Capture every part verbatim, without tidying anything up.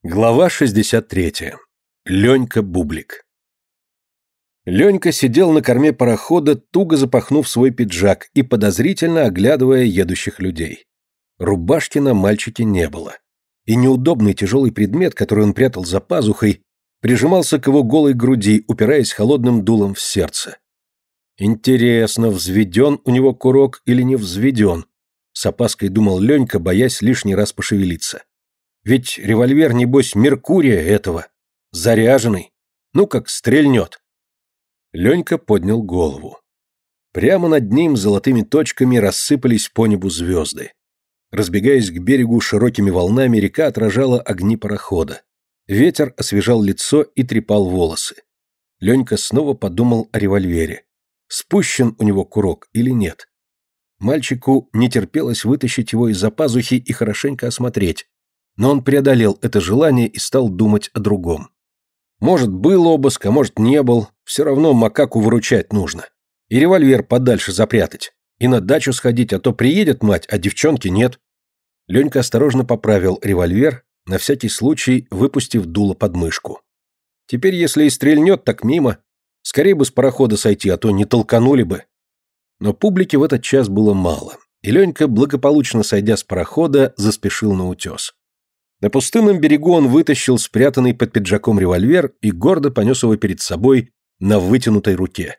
Глава шестьдесят третья. Ленька Бублик. Ленька сидел на корме парохода, туго запахнув свой пиджак и подозрительно оглядывая едущих людей. Рубашки на мальчике не было. И неудобный тяжелый предмет, который он прятал за пазухой, прижимался к его голой груди, упираясь холодным дулом в сердце. Интересно, взведен у него курок или не взведен? С опаской думал Ленька, боясь лишний раз пошевелиться. Ведь револьвер, небось, Меркурия этого. Заряженный. Ну как стрельнет. Ленька поднял голову. Прямо над ним золотыми точками рассыпались по небу звезды. Разбегаясь к берегу широкими волнами, река отражала огни парохода. Ветер освежал лицо и трепал волосы. Ленька снова подумал о револьвере. Спущен у него курок или нет? Мальчику не терпелось вытащить его из-за пазухи и хорошенько осмотреть. Но он преодолел это желание и стал думать о другом. Может, был обыск, а может, не был. Все равно макаку выручать нужно. И револьвер подальше запрятать. И на дачу сходить, а то приедет мать, а девчонки нет. Ленька осторожно поправил револьвер, на всякий случай выпустив дуло под мышку. Теперь, если и стрельнет, так мимо. Скорее бы с парохода сойти, а то не толканули бы. Но публики в этот час было мало. И Ленька, благополучно сойдя с парохода, заспешил на утес. На пустынном берегу он вытащил спрятанный под пиджаком револьвер и гордо понес его перед собой на вытянутой руке.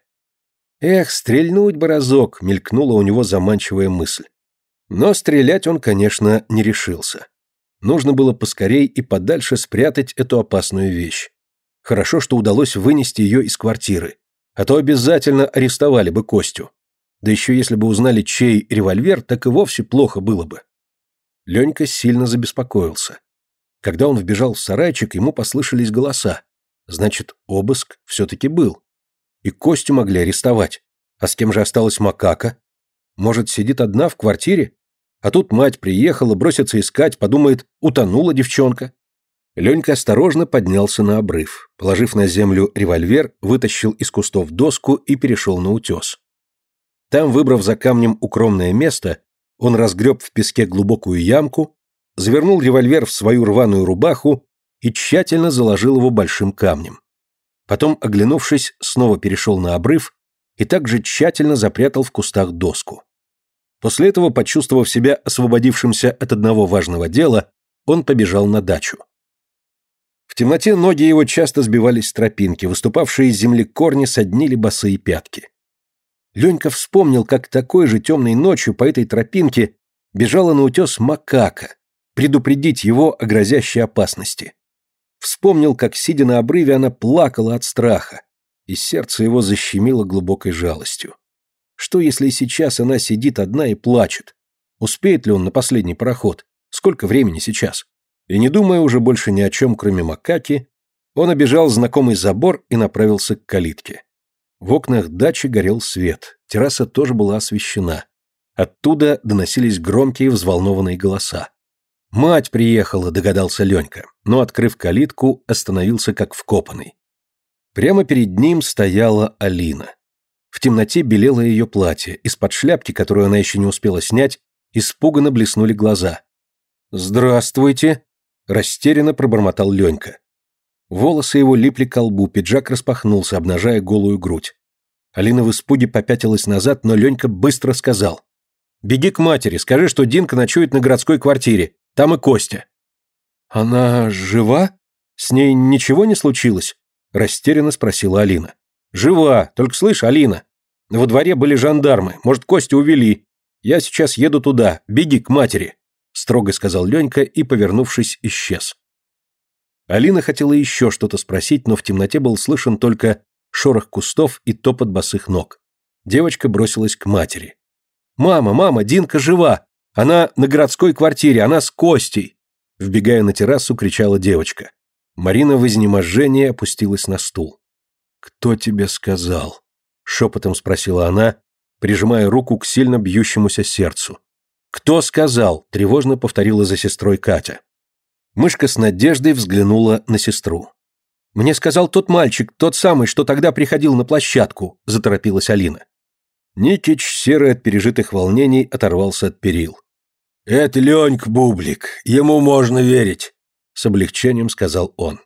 Эх, стрельнуть бы разок, мелькнула у него заманчивая мысль. Но стрелять он, конечно, не решился. Нужно было поскорей и подальше спрятать эту опасную вещь. Хорошо, что удалось вынести ее из квартиры, а то обязательно арестовали бы Костю. Да еще если бы узнали, чей револьвер, так и вовсе плохо было бы. Ленька сильно забеспокоился. Когда он вбежал в сарайчик, ему послышались голоса. Значит, обыск все-таки был. И Костю могли арестовать. А с кем же осталась макака? Может, сидит одна в квартире? А тут мать приехала, бросится искать, подумает, утонула девчонка. Ленька осторожно поднялся на обрыв. Положив на землю револьвер, вытащил из кустов доску и перешел на утес. Там, выбрав за камнем укромное место, он разгреб в песке глубокую ямку, завернул револьвер в свою рваную рубаху и тщательно заложил его большим камнем. Потом, оглянувшись, снова перешел на обрыв и также тщательно запрятал в кустах доску. После этого, почувствовав себя освободившимся от одного важного дела, он побежал на дачу. В темноте ноги его часто сбивались с тропинки, выступавшие из земли корни соднили босые пятки. Ленька вспомнил, как такой же темной ночью по этой тропинке бежала на утес макака, предупредить его о грозящей опасности. Вспомнил, как, сидя на обрыве, она плакала от страха, и сердце его защемило глубокой жалостью. Что, если и сейчас она сидит одна и плачет? Успеет ли он на последний пароход? Сколько времени сейчас? И не думая уже больше ни о чем, кроме макаки, он обежал знакомый забор и направился к калитке. В окнах дачи горел свет, терраса тоже была освещена. Оттуда доносились громкие взволнованные голоса. «Мать приехала», — догадался Ленька, но, открыв калитку, остановился как вкопанный. Прямо перед ним стояла Алина. В темноте белело ее платье, из-под шляпки, которую она еще не успела снять, испуганно блеснули глаза. «Здравствуйте», — растерянно пробормотал Ленька. Волосы его липли к лбу, пиджак распахнулся, обнажая голую грудь. Алина в испуге попятилась назад, но Ленька быстро сказал: «Беги к матери, скажи, что Динка ночует на городской квартире. Там и Костя». «Она жива? С ней ничего не случилось?» – растерянно спросила Алина. «Жива, только слышь, Алина, во дворе были жандармы, может, Костю увели. Я сейчас еду туда, беги к матери», – строго сказал Ленька и, повернувшись, исчез. Алина хотела еще что-то спросить, но в темноте был слышен только шорох кустов и топот босых ног. Девочка бросилась к матери. «Мама, мама, Динка жива! Она на городской квартире, она с Костей!» Вбегая на террасу, кричала девочка. Марина в изнеможении опустилась на стул. «Кто тебе сказал?» — шепотом спросила она, прижимая руку к сильно бьющемуся сердцу. «Кто сказал?» — тревожно повторила за сестрой Катя. Мышка с надеждой взглянула на сестру. «Мне сказал тот мальчик, тот самый, что тогда приходил на площадку», — заторопилась Алина. Никич, серый от пережитых волнений, оторвался от перил. «Это Ленька Бублик, ему можно верить. с облегчением сказал он.